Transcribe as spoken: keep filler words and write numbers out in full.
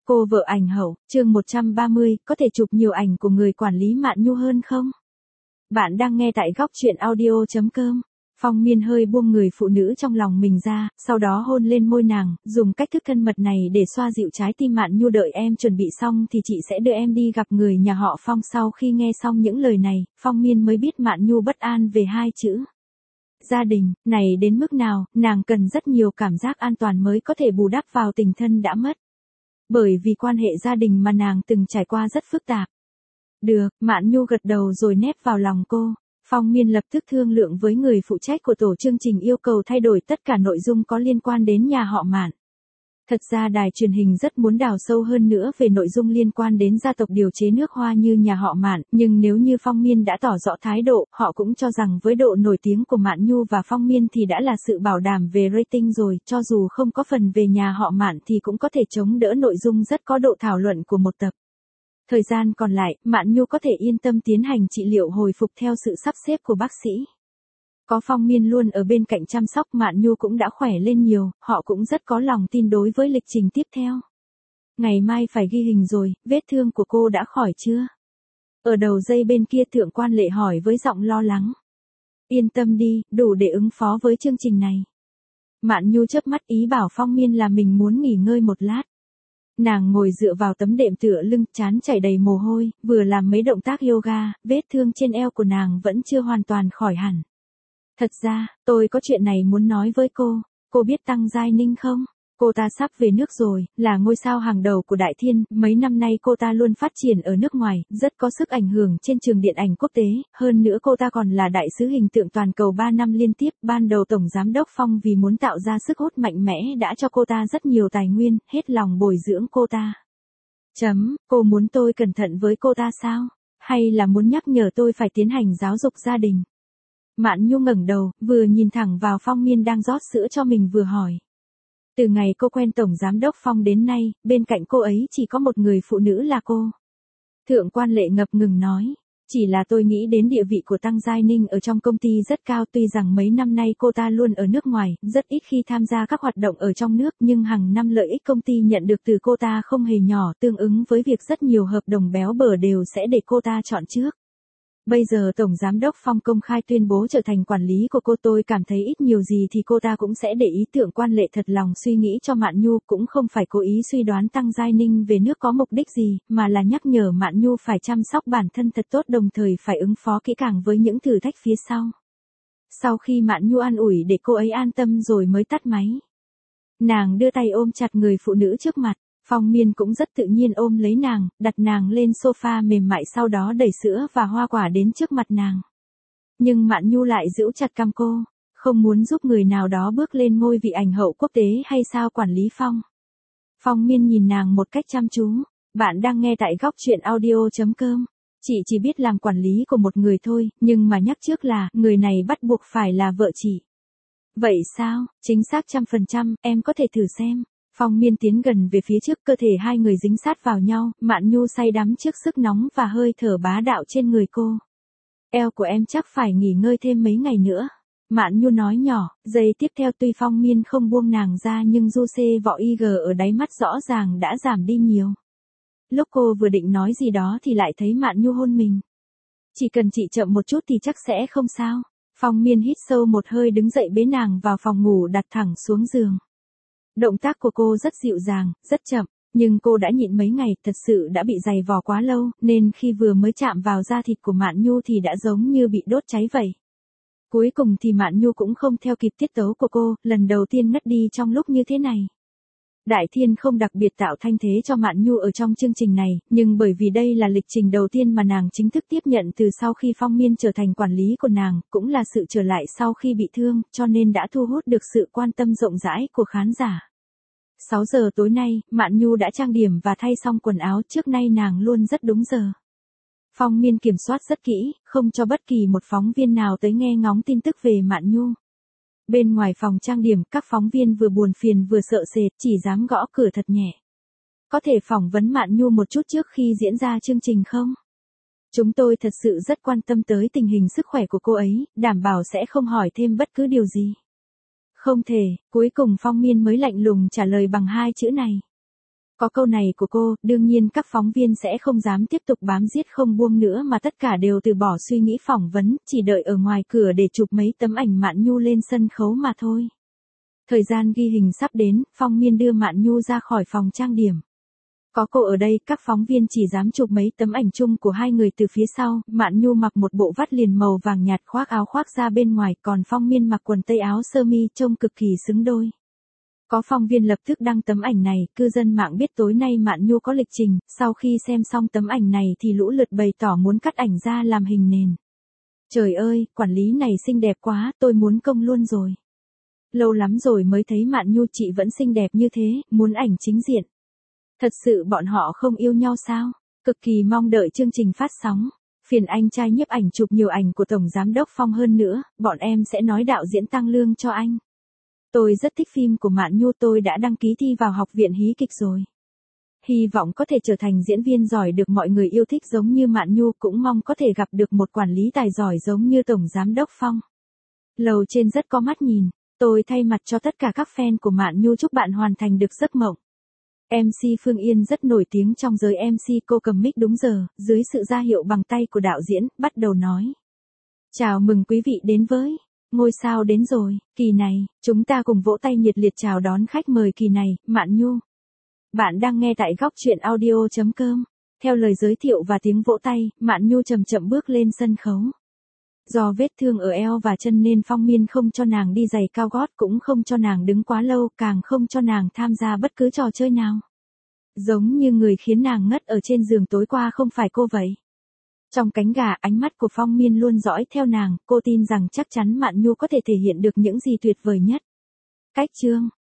Cô vợ ảnh hậu, chương một trăm ba mươi, có thể chụp nhiều ảnh của người quản lý Mạn Nhu hơn không? Bạn đang nghe tại góc chuyện audio chấm com. Phong Miên hơi buông người phụ nữ trong lòng mình ra, sau đó hôn lên môi nàng, dùng cách thức thân mật này để xoa dịu trái tim Mạn Nhu. Đợi em chuẩn bị xong thì chị sẽ đưa em đi gặp người nhà họ Phong. Sau khi nghe xong những lời này, Phong Miên mới biết Mạn Nhu bất an về hai chữ gia đình, này đến mức nào, nàng cần rất nhiều cảm giác an toàn mới có thể bù đắp vào tình thân đã mất. Bởi vì quan hệ gia đình mà nàng từng trải qua rất phức tạp. Được, Mạn Nhu gật đầu rồi nép vào lòng cô. Phong Miên lập tức thương lượng với người phụ trách của tổ chương trình, yêu cầu thay đổi tất cả nội dung có liên quan đến nhà họ Mạn. Thật ra đài truyền hình rất muốn đào sâu hơn nữa về nội dung liên quan đến gia tộc điều chế nước hoa như nhà họ Mạn, nhưng nếu như Phong Miên đã tỏ rõ thái độ, họ cũng cho rằng với độ nổi tiếng của Mạn Nhu và Phong Miên thì đã là sự bảo đảm về rating rồi, cho dù không có phần về nhà họ Mạn thì cũng có thể chống đỡ nội dung rất có độ thảo luận của một tập. Thời gian còn lại, Mạn Nhu có thể yên tâm tiến hành trị liệu hồi phục theo sự sắp xếp của bác sĩ. Có Phong Miên luôn ở bên cạnh chăm sóc, Mạn Nhu cũng đã khỏe lên nhiều, họ cũng rất có lòng tin đối với lịch trình tiếp theo. Ngày mai phải ghi hình rồi, vết thương của cô đã khỏi chưa? Ở đầu dây bên kia Thượng Quan Lệ hỏi với giọng lo lắng. Yên tâm đi, đủ để ứng phó với chương trình này. Mạn Nhu chớp mắt ý bảo Phong Miên là mình muốn nghỉ ngơi một lát. Nàng ngồi dựa vào tấm đệm tựa lưng, trán chảy đầy mồ hôi, vừa làm mấy động tác yoga, vết thương trên eo của nàng vẫn chưa hoàn toàn khỏi hẳn. Thật ra, tôi có chuyện này muốn nói với cô. Cô biết Tăng Giai Ninh không? Cô ta sắp về nước rồi, là ngôi sao hàng đầu của Đại Thiên. Mấy năm nay cô ta luôn phát triển ở nước ngoài, rất có sức ảnh hưởng trên trường điện ảnh quốc tế. Hơn nữa cô ta còn là đại sứ hình tượng toàn cầu ba năm liên tiếp. Ban đầu Tổng Giám đốc Phong vì muốn tạo ra sức hút mạnh mẽ đã cho cô ta rất nhiều tài nguyên, hết lòng bồi dưỡng cô ta. Chấm, cô muốn tôi cẩn thận với cô ta sao? Hay là muốn nhắc nhở tôi phải tiến hành giáo dục gia đình? Mạn Nhu ngẩng đầu, vừa nhìn thẳng vào Phong Miên đang rót sữa cho mình vừa hỏi. Từ ngày cô quen Tổng Giám đốc Phong đến nay, bên cạnh cô ấy chỉ có một người phụ nữ là cô. Thượng Quan Lệ ngập ngừng nói. Chỉ là tôi nghĩ đến địa vị của Tăng Giai Ninh ở trong công ty rất cao, tuy rằng mấy năm nay cô ta luôn ở nước ngoài, rất ít khi tham gia các hoạt động ở trong nước, nhưng hàng năm lợi ích công ty nhận được từ cô ta không hề nhỏ, tương ứng với việc rất nhiều hợp đồng béo bở đều sẽ để cô ta chọn trước. Bây giờ Tổng Giám đốc Phong công khai tuyên bố trở thành quản lý của cô, tôi cảm thấy ít nhiều gì thì cô ta cũng sẽ để ý. Thượng Quan Lệ thật lòng suy nghĩ cho Mạn Nhu, cũng không phải cố ý suy đoán Tăng Giai Ninh về nước có mục đích gì, mà là nhắc nhở Mạn Nhu phải chăm sóc bản thân thật tốt, đồng thời phải ứng phó kỹ càng với những thử thách phía sau. Sau khi Mạn Nhu an ủi để cô ấy an tâm rồi mới tắt máy. Nàng đưa tay ôm chặt người phụ nữ trước mặt. Phong Miên cũng rất tự nhiên ôm lấy nàng, đặt nàng lên sofa mềm mại, sau đó đẩy sữa và hoa quả đến trước mặt nàng. Nhưng Mạn Nhu lại giữ chặt cằm cô, không muốn giúp người nào đó bước lên ngôi vị ảnh hậu quốc tế hay sao quản lý Phong. Phong Miên nhìn nàng một cách chăm chú. Bạn đang nghe tại góc chuyện audio chấm com. Chị chỉ biết làm quản lý của một người thôi, nhưng mà nhắc trước là, người này bắt buộc phải là vợ chị. Vậy sao? Chính xác trăm phần trăm, em có thể thử xem. Phong Miên tiến gần về phía trước, cơ thể hai người dính sát vào nhau, Mạn Nhu say đắm trước sức nóng và hơi thở bá đạo trên người cô. Eo của em chắc phải nghỉ ngơi thêm mấy ngày nữa. Mạn Nhu nói nhỏ, giây tiếp theo tuy Phong Miên không buông nàng ra nhưng du xê vọ i giê ở đáy mắt rõ ràng đã giảm đi nhiều. Lúc cô vừa định nói gì đó thì lại thấy Mạn Nhu hôn mình. Chỉ cần chị chậm một chút thì chắc sẽ không sao. Phong Miên hít sâu một hơi đứng dậy bế nàng vào phòng ngủ, đặt thẳng xuống giường. Động tác của cô rất dịu dàng, rất chậm, nhưng cô đã nhịn mấy ngày, thật sự đã bị dày vò quá lâu, nên khi vừa mới chạm vào da thịt của Mạn Nhu thì đã giống như bị đốt cháy vậy. Cuối cùng thì Mạn Nhu cũng không theo kịp tiết tấu của cô, lần đầu tiên ngất đi trong lúc như thế này. Đại Thiên không đặc biệt tạo thanh thế cho Mạn Nhu ở trong chương trình này, nhưng bởi vì đây là lịch trình đầu tiên mà nàng chính thức tiếp nhận từ sau khi Phong Miên trở thành quản lý của nàng, cũng là sự trở lại sau khi bị thương, cho nên đã thu hút được sự quan tâm rộng rãi của khán giả. sáu giờ tối nay, Mạn Nhu đã trang điểm và thay xong quần áo, trước nay nàng luôn rất đúng giờ. Phong Miên kiểm soát rất kỹ, không cho bất kỳ một phóng viên nào tới nghe ngóng tin tức về Mạn Nhu. Bên ngoài phòng trang điểm, các phóng viên vừa buồn phiền vừa sợ sệt, chỉ dám gõ cửa thật nhẹ. Có thể phỏng vấn Mạn Nhu một chút trước khi diễn ra chương trình không? Chúng tôi thật sự rất quan tâm tới tình hình sức khỏe của cô ấy, đảm bảo sẽ không hỏi thêm bất cứ điều gì. Không thể, cuối cùng Phong Miên mới lạnh lùng trả lời bằng hai chữ này. Có câu này của cô, đương nhiên các phóng viên sẽ không dám tiếp tục bám giết không buông nữa mà tất cả đều từ bỏ suy nghĩ phỏng vấn, chỉ đợi ở ngoài cửa để chụp mấy tấm ảnh Mạn Nhu lên sân khấu mà thôi. Thời gian ghi hình sắp đến, Phong Miên đưa Mạn Nhu ra khỏi phòng trang điểm. Có cô ở đây, các phóng viên chỉ dám chụp mấy tấm ảnh chung của hai người từ phía sau, Mạn Nhu mặc một bộ vắt liền màu vàng nhạt khoác áo khoác ra bên ngoài, còn Phong Miên mặc quần tây áo sơ mi trông cực kỳ xứng đôi. Có phóng viên lập tức đăng tấm ảnh này, cư dân mạng biết tối nay Mạn Nhu có lịch trình, sau khi xem xong tấm ảnh này thì lũ lượt bày tỏ muốn cắt ảnh ra làm hình nền. Trời ơi, quản lý này xinh đẹp quá, tôi muốn công luôn rồi. Lâu lắm rồi mới thấy Mạn Nhu chị vẫn xinh đẹp như thế, muốn ảnh chính diện. Thật sự bọn họ không yêu nhau sao? Cực kỳ mong đợi chương trình phát sóng. Phiền anh trai nhiếp ảnh chụp nhiều ảnh của Tổng Giám đốc Phong hơn nữa, bọn em sẽ nói đạo diễn tăng lương cho anh. Tôi rất thích phim của Mạn Nhu, tôi đã đăng ký thi vào học viện hí kịch rồi. Hy vọng có thể trở thành diễn viên giỏi được mọi người yêu thích giống như Mạn Nhu, cũng mong có thể gặp được một quản lý tài giỏi giống như Tổng Giám đốc Phong. Lầu trên rất có mắt nhìn, tôi thay mặt cho tất cả các fan của Mạn Nhu chúc bạn hoàn thành được giấc mộng. em xê Phương Yên rất nổi tiếng trong giới em xê, cô cầm mic đúng giờ, dưới sự ra hiệu bằng tay của đạo diễn, bắt đầu nói. Chào mừng quý vị đến với Ngôi sao đến rồi, kỳ này, chúng ta cùng vỗ tay nhiệt liệt chào đón khách mời kỳ này, Mạn Nhu. Bạn đang nghe tại góc truyện audio chấm com. Theo lời giới thiệu và tiếng vỗ tay, Mạn Nhu chậm chậm bước lên sân khấu. Do vết thương ở eo và chân nên Phong Miên không cho nàng đi giày cao gót, cũng không cho nàng đứng quá lâu, càng không cho nàng tham gia bất cứ trò chơi nào. Giống như người khiến nàng ngất ở trên giường tối qua không phải cô vậy. Trong cánh gà, ánh mắt của Phong Miên luôn dõi theo nàng, cô tin rằng chắc chắn Mạn Nhu có thể thể hiện được những gì tuyệt vời nhất. Cách chương